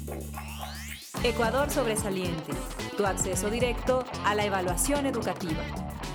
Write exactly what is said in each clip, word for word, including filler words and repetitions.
Ecuador Sobresaliente, tu acceso directo a la evaluación educativa.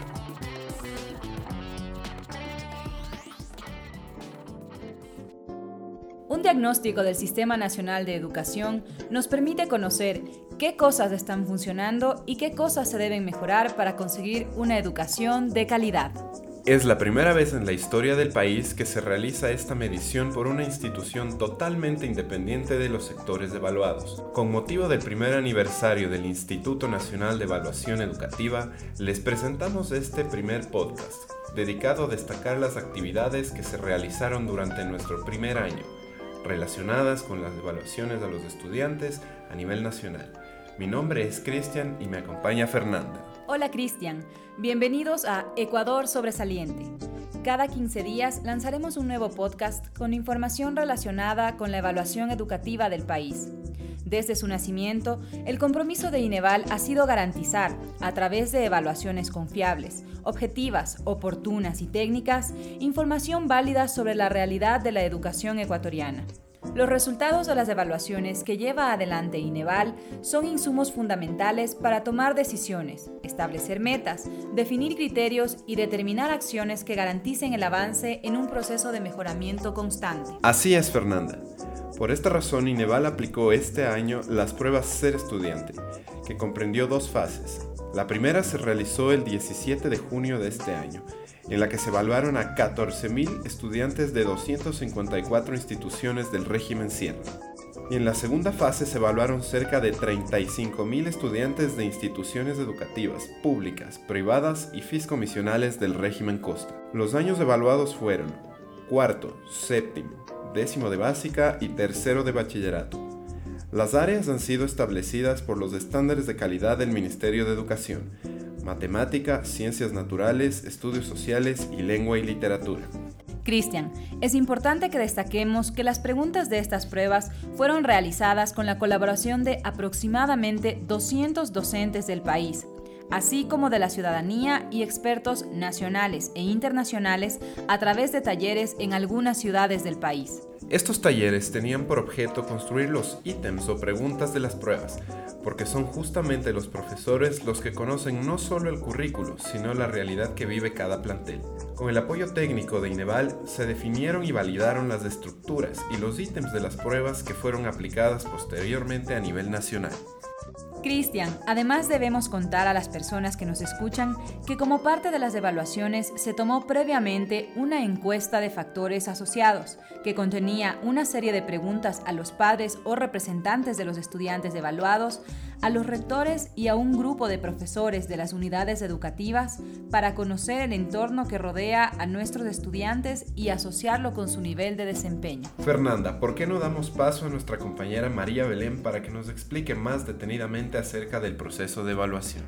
Un diagnóstico del Sistema Nacional de Educación nos permite conocer qué cosas están funcionando y qué cosas se deben mejorar para conseguir una educación de calidad. Es la primera vez en la historia del país que se realiza esta medición por una institución totalmente independiente de los sectores evaluados. Con motivo del primer aniversario del Instituto Nacional de Evaluación Educativa, les presentamos este primer podcast, dedicado a destacar las actividades que se realizaron durante nuestro primer año, relacionadas con las evaluaciones a los estudiantes a nivel nacional. Mi nombre es Cristian y me acompaña Fernanda. Hola Cristian, bienvenidos a Ecuador Sobresaliente. Cada quince días lanzaremos un nuevo podcast con información relacionada con la evaluación educativa del país. Desde su nacimiento, el compromiso de INEVAL ha sido garantizar, a través de evaluaciones confiables, objetivas, oportunas y técnicas, información válida sobre la realidad de la educación ecuatoriana. Los resultados de las evaluaciones que lleva adelante INEVAL son insumos fundamentales para tomar decisiones, establecer metas, definir criterios y determinar acciones que garanticen el avance en un proceso de mejoramiento constante. Así es, Fernanda. Por esta razón, INEVAL aplicó este año las pruebas Ser Estudiante, que comprendió dos fases. La primera se realizó el diecisiete de junio de este año, en la que se evaluaron a catorce mil estudiantes de doscientas cincuenta y cuatro instituciones del régimen Sierra. Y en la segunda fase se evaluaron cerca de treinta y cinco mil estudiantes de instituciones educativas, públicas, privadas y fiscomisionales del régimen Costa. Los años evaluados fueron cuarto, séptimo, décimo de básica y tercero de bachillerato. Las áreas han sido establecidas por los estándares de calidad del Ministerio de Educación: matemática, ciencias naturales, estudios sociales y lengua y literatura. Cristian, es importante que destaquemos que las preguntas de estas pruebas fueron realizadas con la colaboración de aproximadamente doscientos docentes del país, así como de la ciudadanía y expertos nacionales e internacionales a través de talleres en algunas ciudades del país. Estos talleres tenían por objeto construir los ítems o preguntas de las pruebas, porque son justamente los profesores los que conocen no solo el currículo, sino la realidad que vive cada plantel. Con el apoyo técnico de INEVAL se definieron y validaron las estructuras y los ítems de las pruebas que fueron aplicadas posteriormente a nivel nacional. Cristian, además debemos contar a las personas que nos escuchan que como parte de las evaluaciones se tomó previamente una encuesta de factores asociados que contenía una serie de preguntas a los padres o representantes de los estudiantes evaluados, a los rectores y a un grupo de profesores de las unidades educativas para conocer el entorno que rodea a nuestros estudiantes y asociarlo con su nivel de desempeño. Fernanda, ¿por qué no damos paso a nuestra compañera María Belén para que nos explique más detenidamente acerca del proceso de evaluación?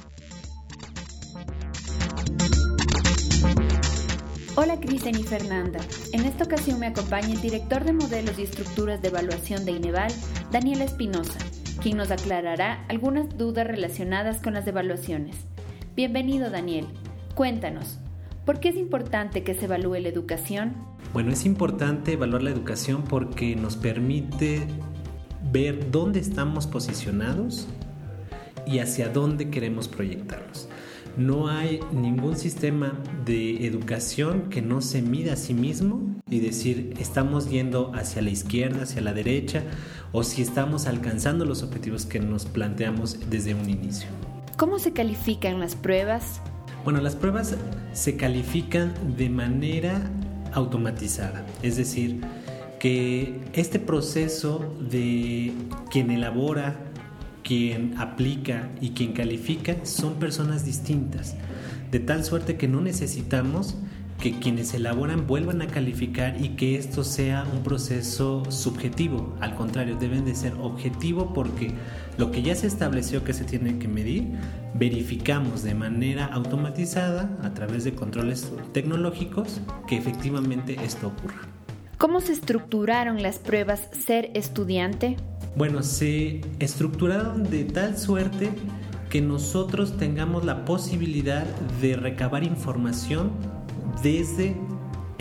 Hola Cristian y Fernanda. En esta ocasión me acompaña el director de modelos y estructuras de evaluación de INEVAL, Daniel Espinosa, quien nos aclarará algunas dudas relacionadas con las evaluaciones. Bienvenido, Daniel. Cuéntanos, ¿por qué es importante que se evalúe la educación? Bueno, es importante evaluar la educación porque nos permite ver dónde estamos posicionados y hacia dónde queremos proyectarnos. No hay ningún sistema de educación que no se mida a sí mismo y decir estamos yendo hacia la izquierda, hacia la derecha, o si estamos alcanzando los objetivos que nos planteamos desde un inicio. ¿Cómo se califican las pruebas? Bueno, las pruebas se califican de manera automatizada, es decir, que este proceso de quien elabora, quien aplica y quien califica son personas distintas, de tal suerte que no necesitamos que quienes elaboran vuelvan a calificar y que esto sea un proceso subjetivo. Al contrario, deben de ser objetivo porque lo que ya se estableció que se tiene que medir, verificamos de manera automatizada a través de controles tecnológicos que efectivamente esto ocurra. ¿Cómo se estructuraron las pruebas Ser Estudiante? Bueno, se estructuraron de tal suerte que nosotros tengamos la posibilidad de recabar información desde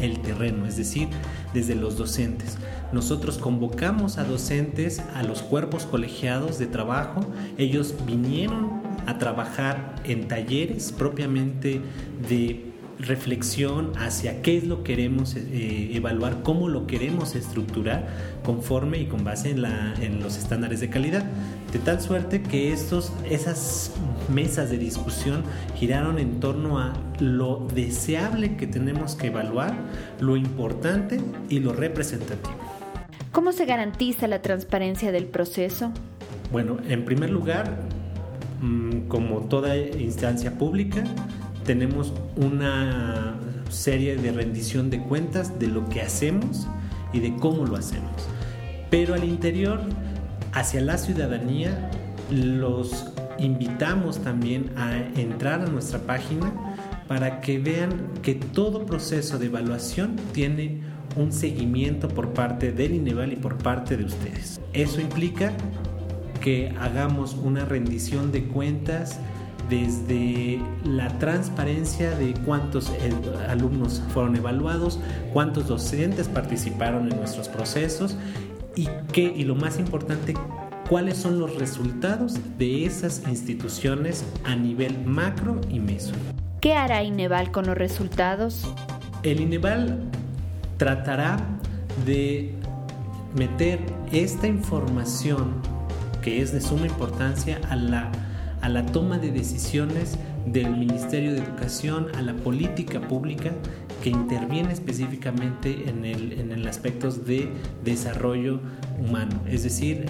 el terreno, es decir, desde los docentes. Nosotros convocamos a docentes, a los cuerpos colegiados de trabajo. Ellos vinieron a trabajar en talleres propiamente de reflexión hacia qué es lo que queremos eh, evaluar, cómo lo queremos estructurar conforme y con base en, la, en los estándares de calidad, de tal suerte que estos, esas mesas de discusión giraron en torno a lo deseable que tenemos que evaluar, lo importante y lo representativo. ¿Cómo se garantiza la transparencia del proceso? Bueno, en primer lugar, como toda instancia pública, tenemos una serie de rendición de cuentas de lo que hacemos y de cómo lo hacemos. Pero al interior, hacia la ciudadanía, los invitamos también a entrar a nuestra página para que vean que todo proceso de evaluación tiene un seguimiento por parte del INEVAL y por parte de ustedes. Eso implica que hagamos una rendición de cuentas desde la transparencia de cuántos alumnos fueron evaluados, cuántos docentes participaron en nuestros procesos y qué, y lo más importante, cuáles son los resultados de esas instituciones a nivel macro y meso. ¿Qué hará INEVAL con los resultados? El INEVAL tratará de meter esta información, que es de suma importancia, a la a la toma de decisiones del Ministerio de Educación, a la política pública que interviene específicamente en el, en el aspectos de desarrollo humano, es decir,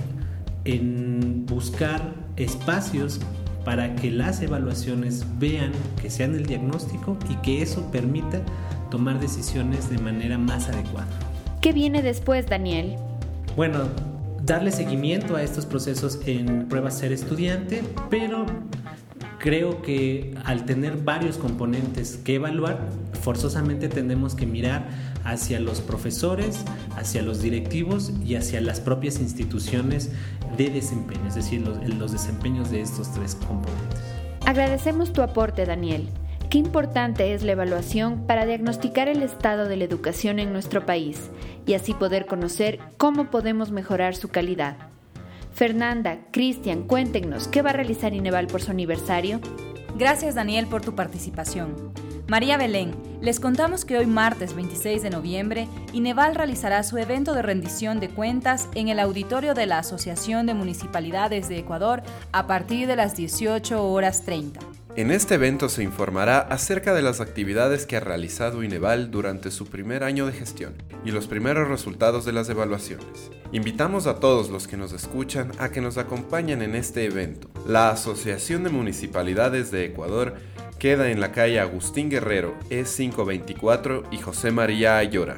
en buscar espacios para que las evaluaciones vean, que sean el diagnóstico y que eso permita tomar decisiones de manera más adecuada. ¿Qué viene después, Daniel? Bueno, darle seguimiento a estos procesos en Prueba Ser Estudiante, pero creo que al tener varios componentes que evaluar, forzosamente tenemos que mirar hacia los profesores, hacia los directivos y hacia las propias instituciones de desempeño, es decir, los, los desempeños de estos tres componentes. Agradecemos tu aporte, Daniel. Qué importante es la evaluación para diagnosticar el estado de la educación en nuestro país y así poder conocer cómo podemos mejorar su calidad. Fernanda, Cristian, cuéntenos, ¿qué va a realizar INEVAL por su aniversario? Gracias, Daniel, por tu participación. María Belén, les contamos que hoy martes veintiséis de noviembre, INEVAL realizará su evento de rendición de cuentas en el auditorio de la Asociación de Municipalidades de Ecuador a partir de las dieciocho horas treinta. En este evento se informará acerca de las actividades que ha realizado INEVAL durante su primer año de gestión y los primeros resultados de las evaluaciones. Invitamos a todos los que nos escuchan a que nos acompañen en este evento. La Asociación de Municipalidades de Ecuador queda en la calle Agustín Guerrero, E quinientos veinticuatro y José María Ayora.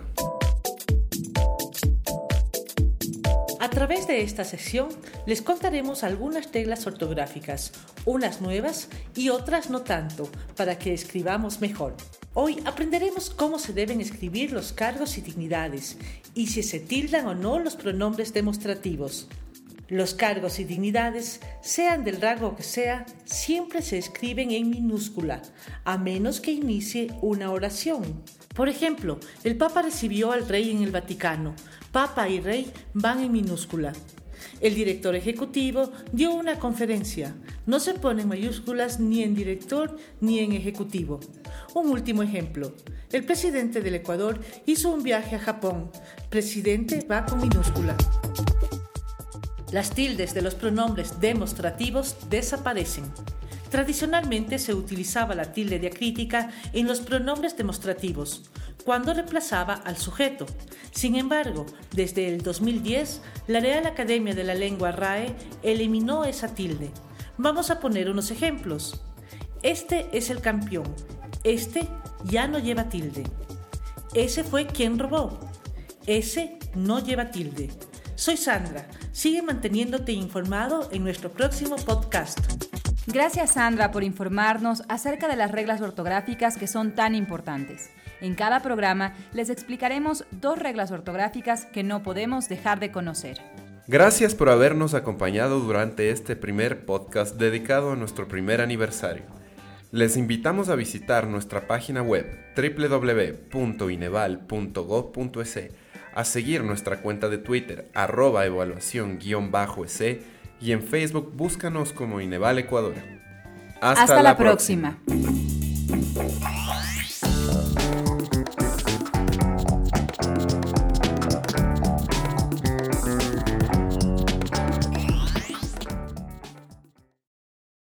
A través de esta sección les contaremos algunas reglas ortográficas, unas nuevas y otras no tanto, para que escribamos mejor. Hoy aprenderemos cómo se deben escribir los cargos y dignidades y si se tildan o no los pronombres demostrativos. Los cargos y dignidades, sean del rango que sea, siempre se escriben en minúscula, a menos que inicie una oración. Por ejemplo, el Papa recibió al Rey en el Vaticano. Papa y Rey van en minúscula. El director ejecutivo dio una conferencia. No se ponen mayúsculas ni en director ni en ejecutivo. Un último ejemplo. El presidente del Ecuador hizo un viaje a Japón. Presidente va con minúscula. Las tildes de los pronombres demostrativos desaparecen. Tradicionalmente se utilizaba la tilde diacrítica en los pronombres demostrativos, cuando reemplazaba al sujeto. Sin embargo, desde el dos mil diez, la Real Academia de la Lengua R A E eliminó esa tilde. Vamos a poner unos ejemplos. Este es el campeón. Este ya no lleva tilde. Ese fue quien robó. Ese no lleva tilde. Soy Sandra. Sigue manteniéndote informado en nuestro próximo podcast. Gracias, Sandra, por informarnos acerca de las reglas ortográficas que son tan importantes. En cada programa les explicaremos dos reglas ortográficas que no podemos dejar de conocer. Gracias por habernos acompañado durante este primer podcast dedicado a nuestro primer aniversario. Les invitamos a visitar nuestra página web doble u doble u doble u punto ineval punto gob punto es, a seguir nuestra cuenta de Twitter arroba evaluación guión bajo es y en Facebook búscanos como Ineval Ecuador. Hasta, Hasta la, la próxima. próxima.